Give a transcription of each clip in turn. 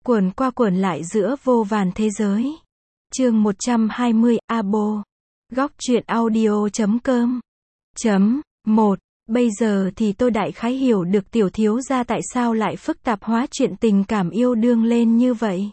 Quẩn qua quẩn lại giữa vô vàn thế giới. Chương 120, Abo. Góc truyện audio.com. 1. Bây giờ thì tôi đại khái hiểu được tiểu thiếu gia tại sao lại phức tạp hóa chuyện tình cảm yêu đương lên như vậy.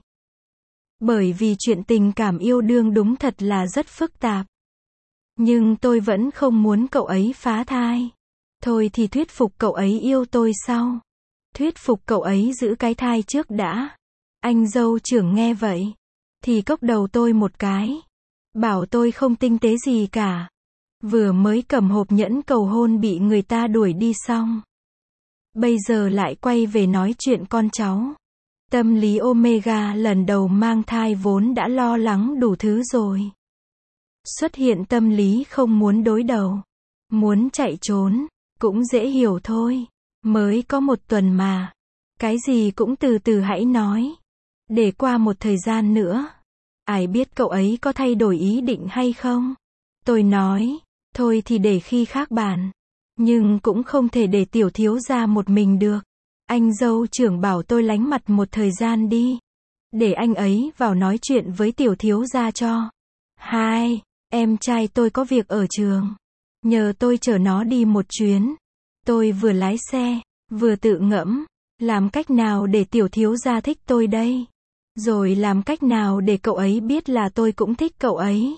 Bởi vì chuyện tình cảm yêu đương đúng thật là rất phức tạp. Nhưng tôi vẫn không muốn cậu ấy phá thai. Thôi thì thuyết phục cậu ấy yêu tôi sau. Thuyết phục cậu ấy giữ cái thai trước đã. Anh dâu trưởng nghe vậy thì cốc đầu tôi một cái. Bảo tôi không tinh tế gì cả. Vừa mới cầm hộp nhẫn cầu hôn bị người ta đuổi đi xong. Bây giờ lại quay về nói chuyện con cháu. Tâm lý Omega lần đầu mang thai vốn đã lo lắng đủ thứ rồi. Xuất hiện tâm lý không muốn đối đầu. Muốn chạy trốn. Cũng dễ hiểu thôi. Mới có 1 tuần mà. Cái gì cũng từ từ hãy nói. Để qua một thời gian nữa. Ai biết cậu ấy có thay đổi ý định hay không? Tôi nói. Thôi thì để khi khác bàn. Nhưng cũng không thể để tiểu thiếu gia một mình được. Anh dâu trưởng bảo tôi lánh mặt một thời gian đi. Để anh ấy vào nói chuyện với tiểu thiếu gia cho. 2. Em trai tôi có việc ở trường. Nhờ tôi chở nó đi một chuyến. Tôi vừa lái xe, vừa tự ngẫm. Làm cách nào để tiểu thiếu gia thích tôi đây? Rồi làm cách nào để cậu ấy biết là tôi cũng thích cậu ấy?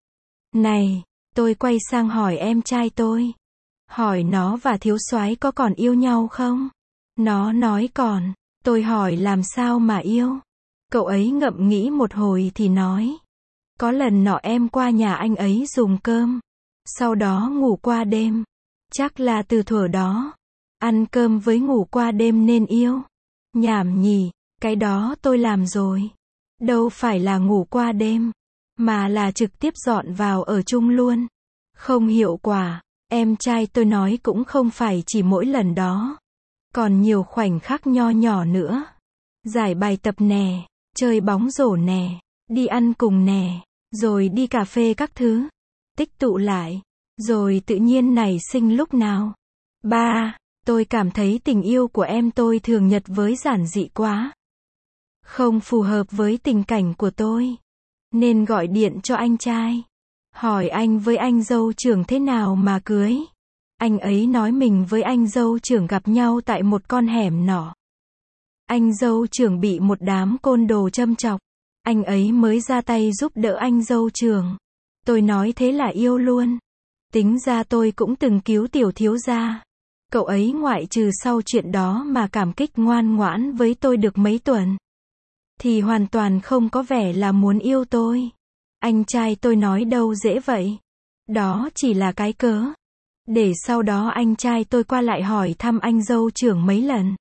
Này, tôi quay sang hỏi em trai tôi. Hỏi nó và thiếu soái có còn yêu nhau không? Nó nói còn. Tôi hỏi làm sao mà yêu? Cậu ấy ngẫm nghĩ một hồi thì nói. Có lần nọ em qua nhà anh ấy dùng cơm. Sau đó ngủ qua đêm. Chắc là từ thuở đó. Ăn cơm với ngủ qua đêm nên yêu. Nhảm nhỉ, cái đó tôi làm rồi. Đâu phải là ngủ qua đêm. Mà là trực tiếp dọn vào ở chung luôn. Không hiệu quả. Em trai tôi nói cũng không phải chỉ mỗi lần đó. Còn nhiều khoảnh khắc nho nhỏ nữa. Giải bài tập nè. Chơi bóng rổ nè. Đi ăn cùng nè. Rồi đi cà phê các thứ. Tích tụ lại. Rồi tự nhiên nảy sinh lúc nào. 3. Tôi cảm thấy tình yêu của em tôi thường nhật với giản dị quá. Không phù hợp với tình cảnh của tôi. Nên gọi điện cho anh trai. Hỏi anh với anh dâu trưởng thế nào mà cưới. Anh ấy nói mình với anh dâu trưởng gặp nhau tại một con hẻm nọ. Anh dâu trưởng bị một đám côn đồ châm chọc. Anh ấy mới ra tay giúp đỡ anh dâu trưởng. Tôi nói thế là yêu luôn. Tính ra tôi cũng từng cứu tiểu thiếu gia. Cậu ấy ngoại trừ sau chuyện đó mà cảm kích ngoan ngoãn với tôi được mấy tuần. Thì hoàn toàn không có vẻ là muốn yêu tôi. Anh trai tôi nói đâu dễ vậy. Đó chỉ là cái cớ. Để sau đó anh trai tôi qua lại hỏi thăm anh dâu trưởng mấy lần.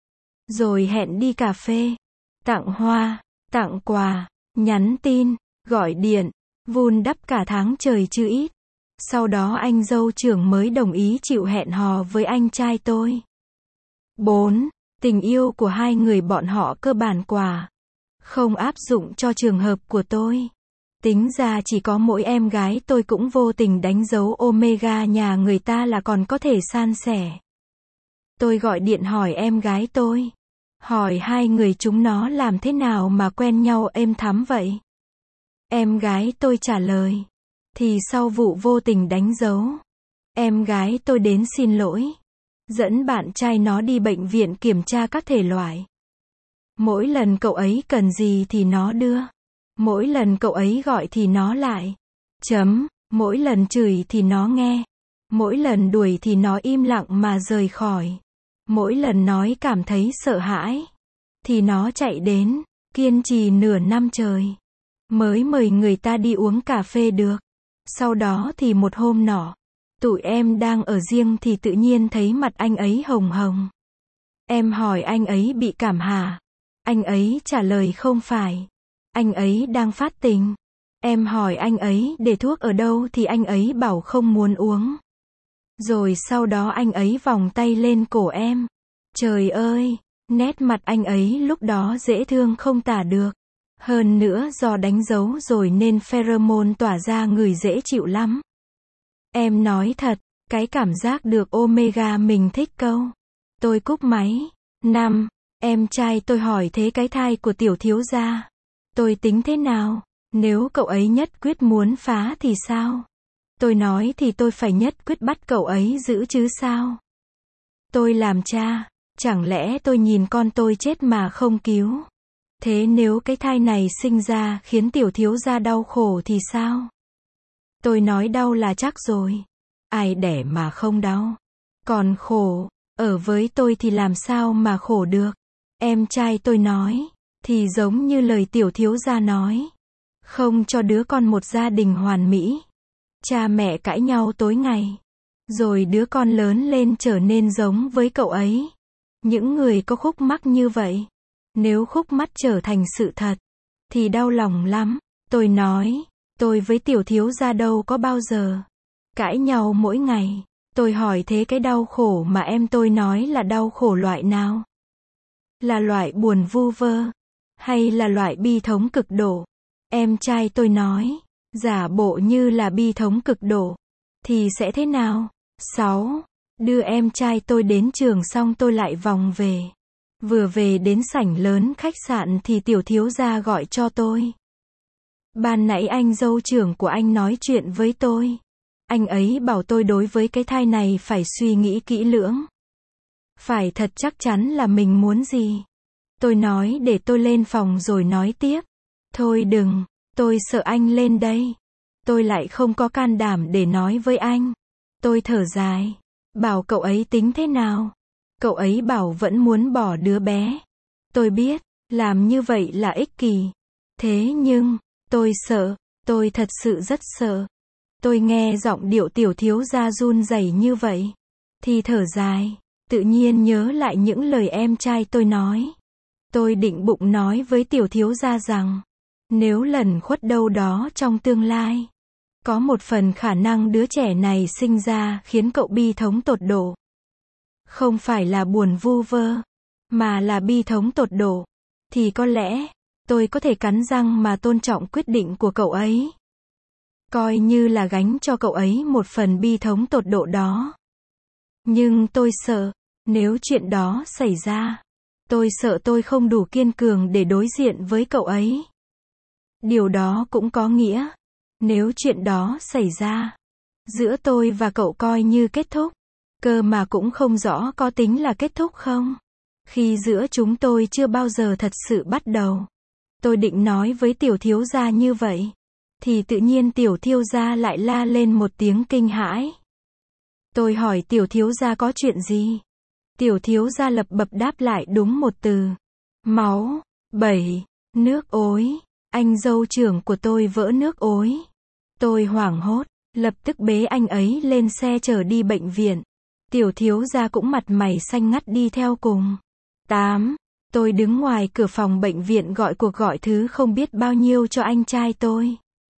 Rồi hẹn đi cà phê. Tặng hoa, tặng quà, nhắn tin, gọi điện, vun đắp cả tháng trời chứ ít. Sau đó anh dâu trưởng mới đồng ý chịu hẹn hò với anh trai tôi. 4. Tình yêu của hai người bọn họ cơ bản quả. Không áp dụng cho trường hợp của tôi. Tính ra chỉ có mỗi em gái tôi cũng vô tình đánh dấu Omega nhà người ta là còn có thể san sẻ. Tôi gọi điện hỏi em gái tôi. Hỏi hai người chúng nó làm thế nào mà quen nhau êm thắm vậy? Em gái tôi trả lời. Thì sau vụ vô tình đánh dấu. Em gái tôi đến xin lỗi. Dẫn bạn trai nó đi bệnh viện kiểm tra các thể loại. Mỗi lần cậu ấy cần gì thì nó đưa. Mỗi lần cậu ấy gọi thì nó lại. Mỗi lần chửi thì nó nghe. Mỗi lần đuổi thì nó im lặng mà rời khỏi. Mỗi lần nói cảm thấy sợ hãi thì nó chạy đến. Kiên trì nửa năm trời. Mới mời người ta đi uống cà phê được. Sau đó thì một hôm nọ. Tụi em đang ở riêng thì tự nhiên thấy mặt anh ấy hồng hồng. Em hỏi anh ấy bị cảm hả? Anh ấy trả lời không phải. Anh ấy đang phát tình. Em hỏi anh ấy để thuốc ở đâu thì anh ấy bảo không muốn uống. Rồi sau đó anh ấy vòng tay lên cổ em. Trời ơi, nét mặt anh ấy lúc đó dễ thương không tả được. Hơn nữa do đánh dấu rồi nên pheromone tỏa ra người dễ chịu lắm. Em nói thật, cái cảm giác được Omega mình thích câu. Tôi cúp máy. 5. Em trai tôi hỏi thế cái thai của tiểu thiếu gia, tôi tính thế nào? Nếu cậu ấy nhất quyết muốn phá thì sao? Tôi nói thì tôi phải nhất quyết bắt cậu ấy giữ chứ sao? Tôi làm cha, chẳng lẽ tôi nhìn con tôi chết mà không cứu? Thế nếu cái thai này sinh ra khiến tiểu thiếu gia đau khổ thì sao? Tôi nói đau là chắc rồi. Ai đẻ mà không đau? Còn khổ, ở với tôi thì làm sao mà khổ được? Em trai tôi nói, thì giống như lời tiểu thiếu gia nói. Không cho đứa con một gia đình hoàn mỹ. Cha mẹ cãi nhau tối ngày. Rồi đứa con lớn lên trở nên giống với cậu ấy. Những người có khúc mắc như vậy, nếu khúc mắc trở thành sự thật, thì đau lòng lắm. Tôi nói, tôi với tiểu thiếu gia đâu có bao giờ cãi nhau mỗi ngày. Tôi hỏi thế cái đau khổ mà em tôi nói là đau khổ loại nào? Là loại buồn vu vơ? Hay là loại bi thống cực độ? Em trai tôi nói, giả bộ như là bi thống cực độ, thì sẽ thế nào? 6. Đưa em trai tôi đến trường xong tôi lại vòng về. Vừa về đến sảnh lớn khách sạn thì tiểu thiếu gia gọi cho tôi. Ban nãy anh dâu trưởng của anh nói chuyện với tôi. Anh ấy bảo tôi đối với cái thai này phải suy nghĩ kỹ lưỡng. Phải thật chắc chắn là mình muốn gì. Tôi nói để tôi lên phòng rồi nói tiếp. Thôi đừng, tôi sợ anh lên đây. Tôi lại không có can đảm để nói với anh. Tôi thở dài, bảo cậu ấy tính thế nào. Cậu ấy bảo vẫn muốn bỏ đứa bé. Tôi biết, làm như vậy là ích kỷ. Thế nhưng, tôi sợ, tôi thật sự rất sợ. Tôi nghe giọng điệu tiểu thiếu gia run rẩy như vậy, thì thở dài, tự nhiên nhớ lại những lời em trai tôi nói. Tôi định bụng nói với tiểu thiếu gia rằng, nếu lẩn khuất đâu đó trong tương lai, có một phần khả năng đứa trẻ này sinh ra khiến cậu bi thống tột độ. Không phải là buồn vu vơ, mà là bi thống tột độ, thì có lẽ, tôi có thể cắn răng mà tôn trọng quyết định của cậu ấy. Coi như là gánh cho cậu ấy một phần bi thống tột độ đó. Nhưng tôi sợ, nếu chuyện đó xảy ra, tôi sợ tôi không đủ kiên cường để đối diện với cậu ấy. Điều đó cũng có nghĩa, nếu chuyện đó xảy ra, giữa tôi và cậu coi như kết thúc, cơ mà cũng không rõ có tính là kết thúc không. Khi giữa chúng tôi chưa bao giờ thật sự bắt đầu. Tôi định nói với tiểu thiếu gia như vậy, thì tự nhiên tiểu thiếu gia lại la lên một tiếng kinh hãi. Tôi hỏi tiểu thiếu gia có chuyện gì? Tiểu thiếu gia lập bập đáp lại đúng một từ. Máu. 7. Nước ối. Anh dâu trưởng của tôi vỡ nước ối. Tôi hoảng hốt, lập tức bế anh ấy lên xe chở đi bệnh viện. Tiểu thiếu gia cũng mặt mày xanh ngắt đi theo cùng. 8. Tôi đứng ngoài cửa phòng bệnh viện gọi cuộc gọi thứ không biết bao nhiêu cho anh trai tôi.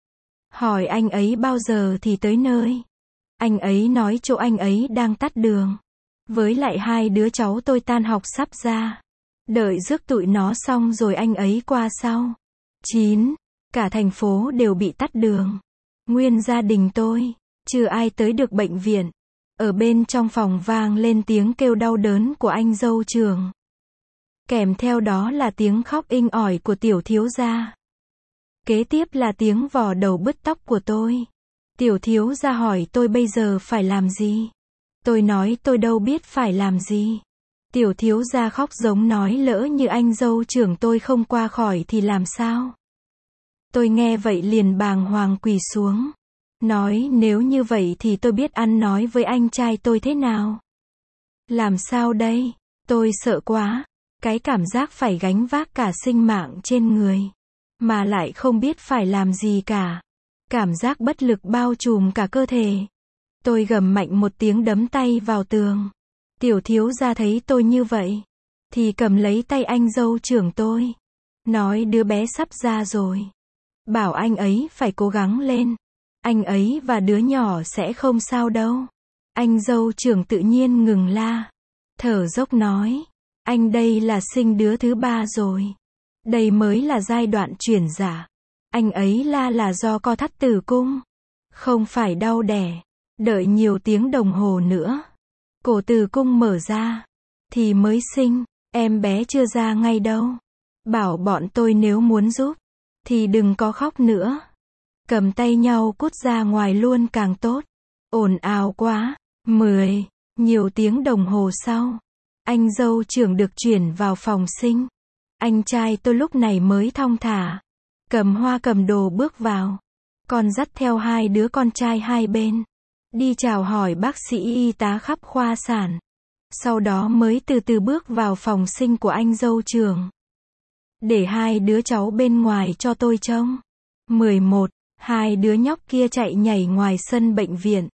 Hỏi anh ấy bao giờ thì tới nơi. Anh ấy nói chỗ anh ấy đang tắt đường. Với lại hai đứa cháu tôi tan học sắp ra. Đợi rước tụi nó xong rồi anh ấy qua sau. 9. Cả thành phố đều bị tắt đường. Nguyên gia đình tôi, chưa ai tới được bệnh viện. Ở bên trong phòng vang lên tiếng kêu đau đớn của anh dâu trưởng. Kèm theo đó là tiếng khóc inh ỏi của tiểu thiếu gia. Kế tiếp là tiếng vò đầu bứt tóc của tôi. Tiểu thiếu gia hỏi tôi bây giờ phải làm gì. Tôi nói tôi đâu biết phải làm gì. Tiểu thiếu gia khóc giống nói lỡ như anh dâu trưởng tôi không qua khỏi thì làm sao. Tôi nghe vậy liền bàng hoàng quỳ xuống. Nói nếu như vậy thì tôi biết ăn nói với anh trai tôi thế nào. Làm sao đây? Tôi sợ quá. Cái cảm giác phải gánh vác cả sinh mạng trên người. Mà lại không biết phải làm gì cả. Cảm giác bất lực bao trùm cả cơ thể. Tôi gầm mạnh một tiếng đấm tay vào tường. Tiểu thiếu gia thấy tôi như vậy, thì cầm lấy tay anh dâu trưởng tôi. Nói đứa bé sắp ra rồi. Bảo anh ấy phải cố gắng lên. Anh ấy và đứa nhỏ sẽ không sao đâu. Anh dâu trưởng tự nhiên ngừng la. Thở dốc nói. Anh đây là sinh đứa thứ 3 rồi. Đây mới là giai đoạn chuyển dạ. Anh ấy la là do co thắt tử cung. Không phải đau đẻ. Đợi nhiều tiếng đồng hồ nữa. Cổ tử cung mở ra. Thì mới sinh. Em bé chưa ra ngay đâu. Bảo bọn tôi nếu muốn giúp, thì đừng có khóc nữa. Cầm tay nhau cút ra ngoài luôn càng tốt. Ồn ào quá. 10 nhiều tiếng đồng hồ sau, anh dâu trưởng được chuyển vào phòng sinh. Anh trai tôi lúc này mới thong thả, cầm hoa cầm đồ bước vào. Còn dắt theo 2 đứa con trai hai bên. Đi chào hỏi bác sĩ y tá khắp khoa sản. Sau đó mới từ từ bước vào phòng sinh của anh dâu trưởng. Để 2 đứa cháu bên ngoài cho tôi trông. 11 2 đứa nhóc kia chạy nhảy ngoài sân bệnh viện.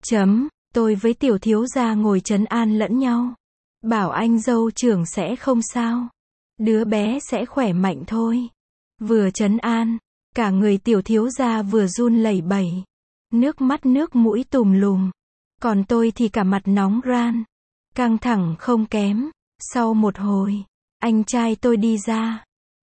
Tôi với tiểu thiếu gia ngồi trấn an lẫn nhau. Bảo anh dâu trưởng sẽ không sao. Đứa bé sẽ khỏe mạnh thôi. Vừa trấn an, cả người tiểu thiếu gia vừa run lẩy bẩy. Nước mắt nước mũi tùm lùm. Còn tôi thì cả mặt nóng ran. Căng thẳng không kém. Sau một hồi, anh trai tôi đi ra.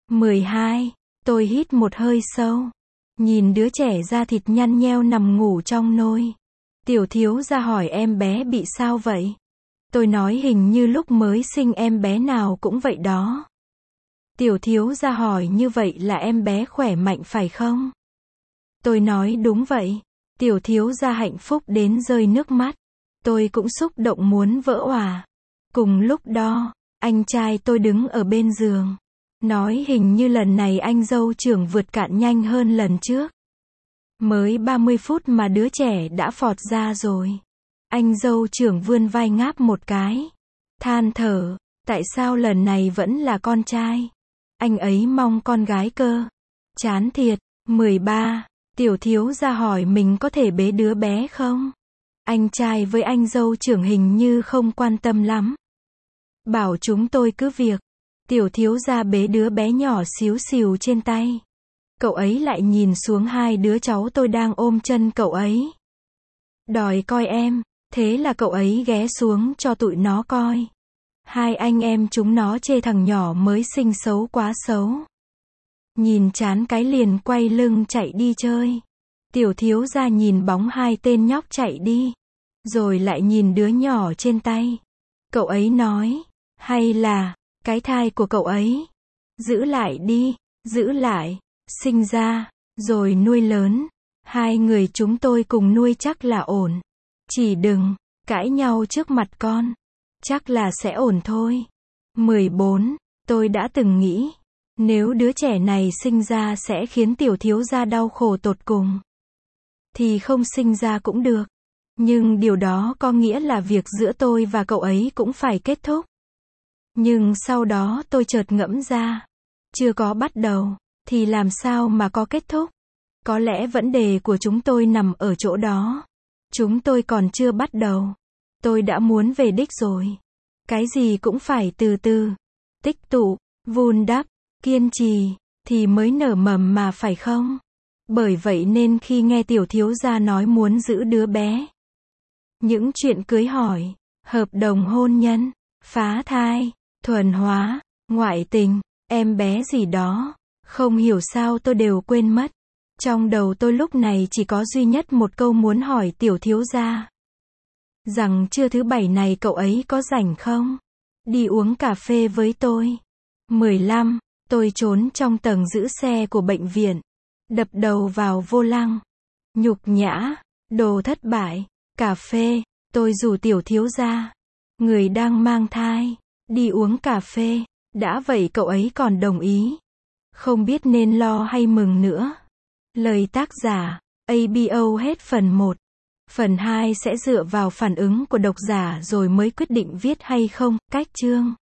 12 Tôi hít một hơi sâu. Nhìn đứa trẻ da thịt nhăn nheo nằm ngủ trong nôi. Tiểu thiếu gia hỏi em bé bị sao vậy? Tôi nói hình như lúc mới sinh em bé nào cũng vậy đó. Tiểu thiếu gia hỏi như vậy là em bé khỏe mạnh phải không? Tôi nói đúng vậy. Tiểu thiếu gia hạnh phúc đến rơi nước mắt. Tôi cũng xúc động muốn vỡ òa. Cùng lúc đó, anh trai tôi đứng ở bên giường. Nói hình như lần này anh dâu trưởng vượt cạn nhanh hơn lần trước. Mới 30 phút mà đứa trẻ đã phọt ra rồi. Anh dâu trưởng vươn vai ngáp một cái. Than thở, tại sao lần này vẫn là con trai? Anh ấy mong con gái cơ. Chán thiệt. 13 Tiểu thiếu gia hỏi mình có thể bế đứa bé không? Anh trai với anh dâu trưởng hình như không quan tâm lắm. Bảo chúng tôi cứ việc. Tiểu thiếu gia bế đứa bé nhỏ xíu xìu trên tay. Cậu ấy lại nhìn xuống 2 đứa cháu tôi đang ôm chân cậu ấy. Đòi coi em, thế là cậu ấy ghé xuống cho tụi nó coi. 2 anh em chúng nó chê thằng nhỏ mới sinh xấu quá xấu. Nhìn chán cái liền quay lưng chạy đi chơi. Tiểu thiếu gia nhìn bóng 2 tên nhóc chạy đi. Rồi lại nhìn đứa nhỏ trên tay. Cậu ấy nói, hay là, cái thai của cậu ấy. Giữ lại đi, giữ lại. Sinh ra, rồi nuôi lớn. 2 người chúng tôi cùng nuôi chắc là ổn. Chỉ đừng cãi nhau trước mặt con. Chắc là sẽ ổn thôi. 14 Tôi đã từng nghĩ, nếu đứa trẻ này sinh ra sẽ khiến tiểu thiếu gia đau khổ tột cùng, thì không sinh ra cũng được. Nhưng điều đó có nghĩa là việc giữa tôi và cậu ấy cũng phải kết thúc. Nhưng sau đó tôi chợt ngẫm ra, chưa có bắt đầu, thì làm sao mà có kết thúc? Có lẽ vấn đề của chúng tôi nằm ở chỗ đó. Chúng tôi còn chưa bắt đầu. Tôi đã muốn về đích rồi. Cái gì cũng phải từ từ, tích tụ, vun đắp, kiên trì, thì mới nở mầm mà phải không? Bởi vậy nên khi nghe tiểu thiếu gia nói muốn giữ đứa bé, những chuyện cưới hỏi, hợp đồng hôn nhân, phá thai, thuần hóa, ngoại tình, em bé gì đó, không hiểu sao tôi đều quên mất. Trong đầu tôi lúc này chỉ có duy nhất một câu muốn hỏi tiểu thiếu gia. Rằng trưa thứ Bảy này cậu ấy có rảnh không? Đi uống cà phê với tôi. 15 Tôi trốn trong tầng giữ xe của bệnh viện. Đập đầu vào vô lăng. Nhục nhã, đồ thất bại, cà phê, tôi rủ tiểu thiếu gia, người đang mang thai, đi uống cà phê. Đã vậy cậu ấy còn đồng ý. Không biết nên lo hay mừng nữa. Lời tác giả, ABO hết phần 1. Phần 2 sẽ dựa vào phản ứng của độc giả rồi mới quyết định viết hay không. Cách chương